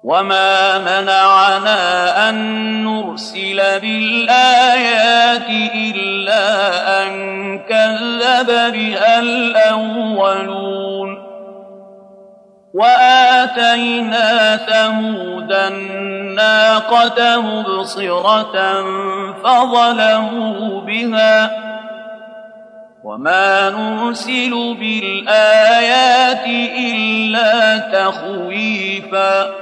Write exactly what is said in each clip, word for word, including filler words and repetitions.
وما منعنا أن نرسل بالآيات إلا أن كذب بها الأولون وآتينا ثمود الناقة مبصرة فظلموا بها وما نرسل بالآيات إلا تخويفا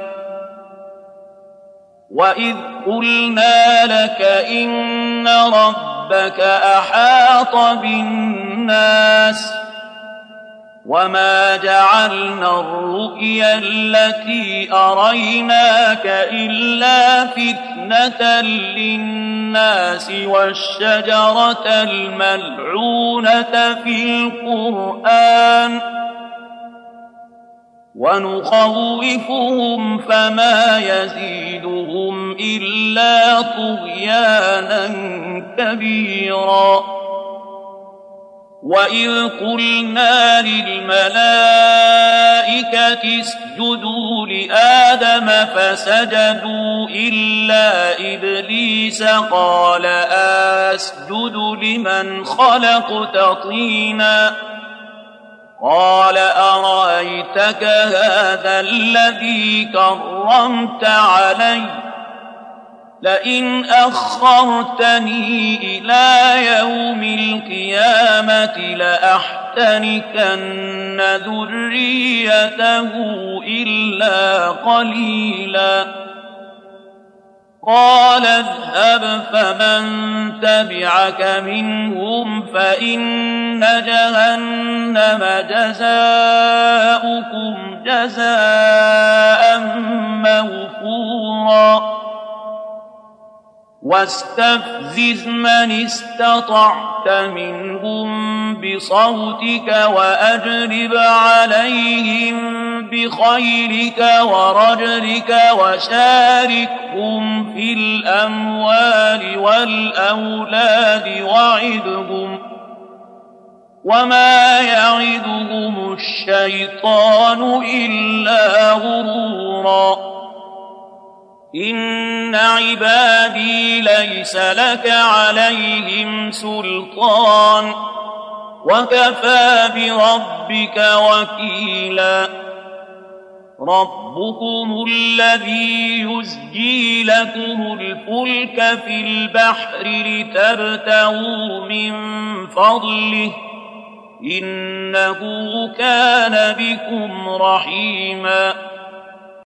وإذ قلنا لك إن ربك أحاط بالناس وما جعلنا الرؤيا التي أريناك إلا فتنة للناس والشجرة الملعونة في القرآن ونخوفهم فما يزيدهم إلا طغيانا كبيرا وإذ قلنا للملائكة اسجدوا لآدم فسجدوا إلا إبليس قال أسجد لمن خلقت طينا قال أرأيتك هذا الذي كرمت علي لئن أخرتني إلى يوم القيامة لأحتنكن ذريته إلا قليلا قال اذهب فمن تبعك منهم فإن جهنم جزاؤكم جزاء موفورا واستفزز من استطعت منهم بصوتك وأجلب عليهم بخيلك ورجلك وشاركهم في الأموال والأولاد وعدهم وما يعدهم الشيطان إلا غرورا إن عبادي ليس لك عليهم سلطان وكفى بربك وكيلا ربكم الذي يزجي لكم الفلك في البحر لتبتغوا من فضله إنه كان بكم رحيما